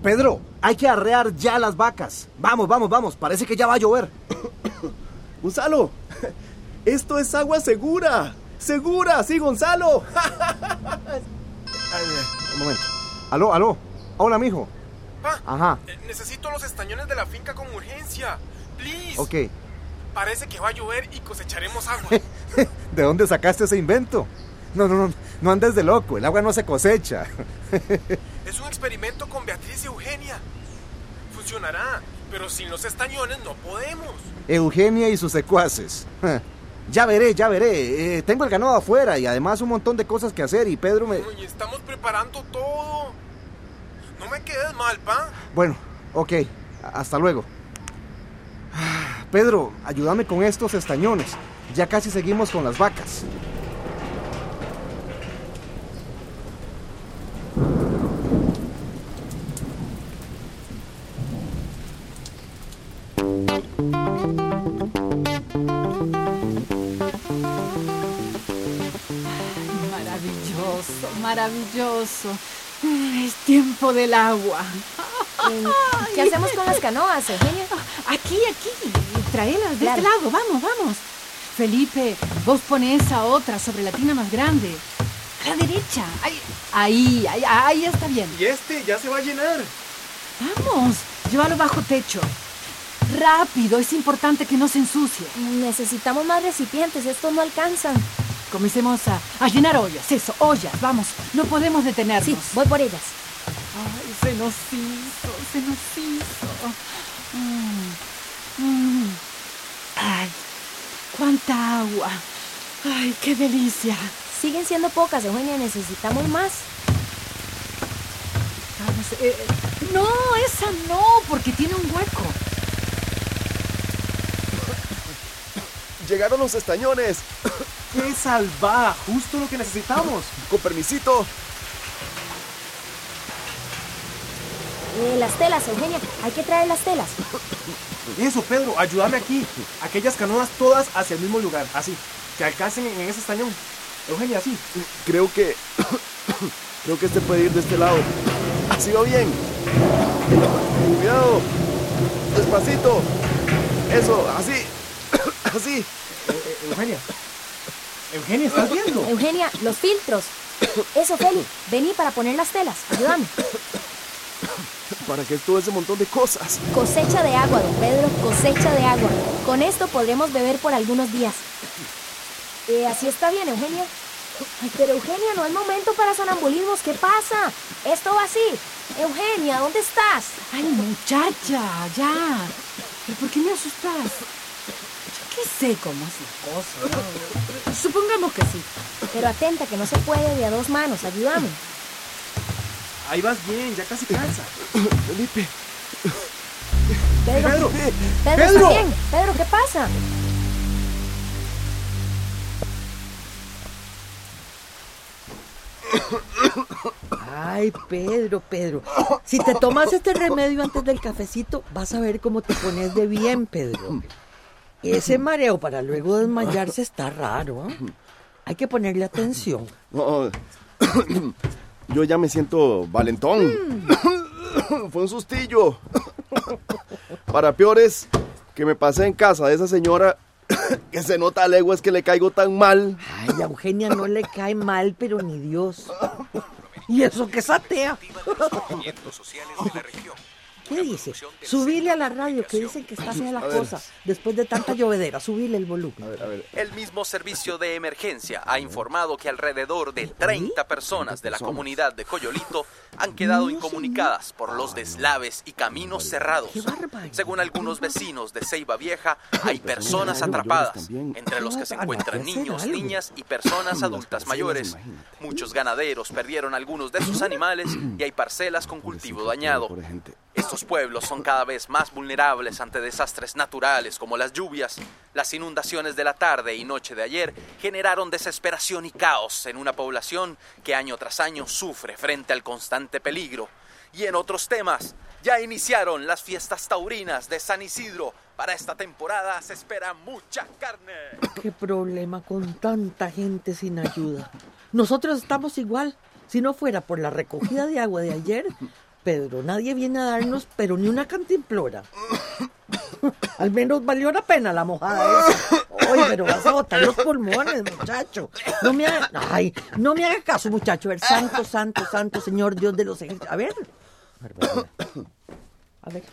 Pedro, hay que arrear ya las vacas. Vamos, parece que ya va a llover. Gonzalo, esto es agua segura. ¡Segura! ¡Sí, Gonzalo! Un momento. Aló. Hola, mijo. Pa, Ajá. necesito los estañones de la finca con urgencia. Please. Ok. Parece que va a llover y cosecharemos agua. ¿De dónde sacaste ese invento? No andes de loco, el agua no se cosecha. Es un experimento con Beatriz y Eugenia. Funcionará, pero sin los estañones no podemos. Eugenia y sus secuaces. Ya veré. Tengo el ganado afuera y además un montón de cosas que hacer y Pedro me... Y estamos preparando todo. No me quedes mal, pa. Bueno, ok. Hasta luego. Pedro, ayúdame con estos estañones. Ya casi seguimos con las vacas. Maravilloso. Es tiempo del agua. ¿Qué hacemos con las canoas, Eugenia? Aquí. Tráelas de Claro. este lado. Vamos. Felipe, vos pones esa otra sobre la tina más grande. A la derecha. Ahí está bien. Y este ya se va a llenar. Vamos, llévalo bajo techo. Rápido, es importante que no se ensucie. Necesitamos más recipientes, estos no alcanzan. Comencemos a llenar ollas. Eso, ollas, vamos. No podemos detenernos. Sí, voy por ellas. Ay, se nos hizo. Ay, cuánta agua. Ay, qué delicia. Siguen siendo pocas, Eugenia, necesitamos más. Vamos, no, esa no, porque tiene un hueco. Llegaron los estañones. ¡Qué salva! Justo lo que necesitamos. Con permisito. Las telas, Eugenia, hay que traer las telas. Eso, Pedro, ayúdame aquí. Aquellas canoas todas hacia el mismo lugar, así. Que alcancen en ese estañón. Eugenia, así. Creo que este puede ir de este lado. Así va bien. Cuidado. Despacito. Eso, así. Así. Eugenia, ¿estás viendo? Eugenia, los filtros. Eso, Feli, vení para poner las telas. Ayúdame. ¿Para qué todo ese montón de cosas? Cosecha de agua, don Pedro, cosecha de agua. Con esto podremos beber por algunos días. Así está bien, Eugenia. Ay, pero Eugenia, no es momento para sonambulismos. ¿Qué pasa? Esto va así. Eugenia, ¿dónde estás? Ay, muchacha, ya. ¿Pero por qué me asustas? Yo qué sé cómo es la cosa, ¿no? Supongamos que sí. Pero atenta, que no se puede de a dos manos. Ayúdame. Ahí vas bien, ya casi cansa. Felipe. Pedro, Pedro. ¿está bien? Pedro, ¿qué pasa? Ay, Pedro. Si te tomas este remedio antes del cafecito, vas a ver cómo te pones de bien, Pedro. Ese mareo para luego desmayarse está raro, ¿eh? Hay que ponerle atención. No, yo ya me siento valentón. Fue un sustillo. Para peores, que me pasé en casa de esa señora que se nota a leguas que le caigo tan mal. Ay, a Eugenia no le cae mal, pero ni Dios. ¿Y eso que es atea? ¿Qué dice? Subile a la radio, que dicen que está fea la cosa. Después de tanta llovedera, subile el volumen. A ver. El mismo servicio de emergencia ha informado que alrededor de 30 personas de la comunidad de Coyolito han quedado incomunicadas por los deslaves y caminos cerrados. ¡Qué barbaridad! Según algunos vecinos de Ceiba Vieja, hay personas atrapadas, entre los que se encuentran niños, niñas y personas adultas mayores. Muchos ganaderos perdieron algunos de sus animales y hay parcelas con cultivo dañado. Estos pueblos son cada vez más vulnerables ante desastres naturales como las lluvias. Las inundaciones de la tarde y noche de ayer generaron desesperación y caos en una población que año tras año sufre frente al constante peligro. Y en otros temas, ya iniciaron las fiestas taurinas de San Isidro. Para esta temporada se espera mucha carne. Qué problema con tanta gente sin ayuda. Nosotros estamos igual. Si no fuera por la recogida de agua de ayer, Pedro, nadie viene a darnos, pero ni una cantimplora. Al menos valió la pena la mojada esa. Oye, pero vas a botar los pulmones, muchacho. No me haga caso, muchacho. A ver, santo, santo, santo, Señor Dios de los ejércitos. A ver. A ver.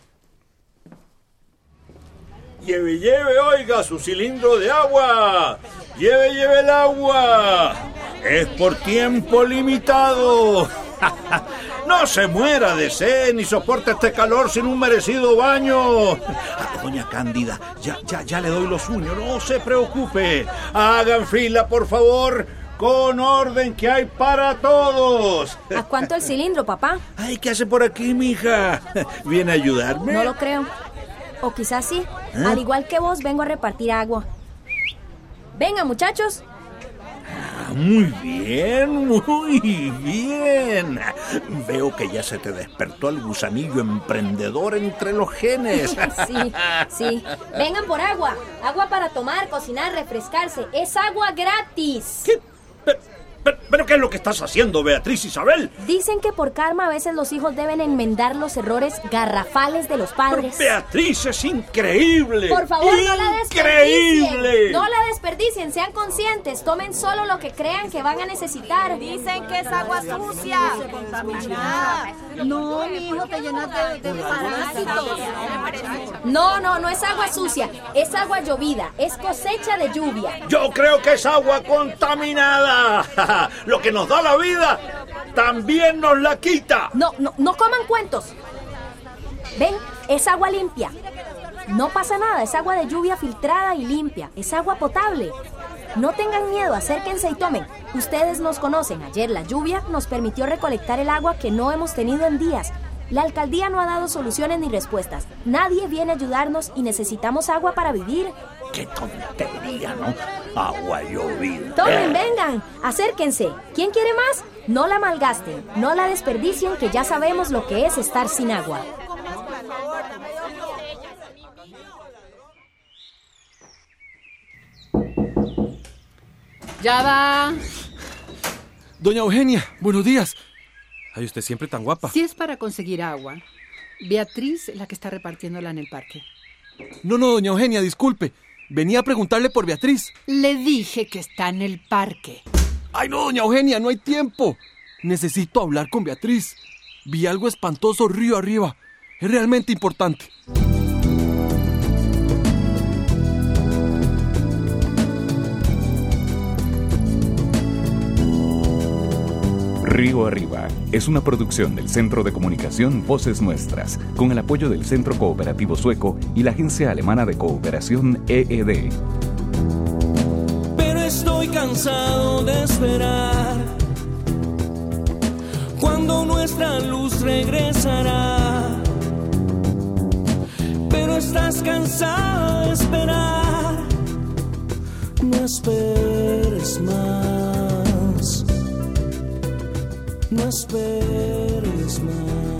Lleve, lleve, oiga, su cilindro de agua. Lleve, lleve el agua. Es por tiempo limitado. No se muera de sed ni soporte este calor sin un merecido baño. Doña Cándida, ya le doy los sueños, no se preocupe. Hagan fila, por favor, con orden que hay para todos. ¿A cuánto el cilindro, papá? Ay, ¿qué hace por aquí, mija? ¿Viene a ayudarme? No lo creo. O quizás sí. Al igual que vos, vengo a repartir agua. Venga, muchachos. Muy bien, muy bien. Veo que ya se te despertó el gusanillo emprendedor entre los genes. Sí. Vengan por agua. Agua para tomar, cocinar, refrescarse. Es agua gratis. ¿Qué? ¿Pero qué es lo que estás haciendo, Beatriz Isabel? Dicen que por karma a veces los hijos deben enmendar los errores garrafales de los padres. Pero Beatriz, es increíble. Por favor, no la desperdicien. ¡Increíble! No la desperdicien, sean conscientes. Tomen solo lo que crean que van a necesitar. Dicen que es agua sucia. Contaminada. No, mi hijo, te llenas de parásitos. No es agua sucia. Es agua llovida. Es cosecha de lluvia. Yo creo que es agua contaminada. Lo que nos da la vida también nos la quita. No coman cuentos. Ven, es agua limpia. No pasa nada, es agua de lluvia filtrada y limpia. Es agua potable. No tengan miedo, acérquense y tomen. Ustedes nos conocen. Ayer la lluvia nos permitió recolectar el agua que no hemos tenido en días. La alcaldía no ha dado soluciones ni respuestas. Nadie viene a ayudarnos y necesitamos agua para vivir. ¡Qué tontería, ¿no? Agua llovida. Tomen, vengan, acérquense. ¿Quién quiere más? No la malgasten, no la desperdicien, que ya sabemos lo que es estar sin agua. Ya va. Doña Eugenia, buenos días. Ay, usted siempre tan guapa. Si es para conseguir agua, Beatriz la que está repartiéndola en el parque. No, doña Eugenia, disculpe. Venía a preguntarle por Beatriz. Le dije que está en el parque. Ay, no, doña Eugenia, no hay tiempo. Necesito hablar con Beatriz. Vi algo espantoso río arriba. Es realmente importante. Río Arriba es una producción del Centro de Comunicación Voces Nuestras, con el apoyo del Centro Cooperativo Sueco y la Agencia Alemana de Cooperación EED. Pero estoy cansado de esperar cuando nuestra luz regresará. Pero estás cansado de esperar, no esperes más. No esperes más.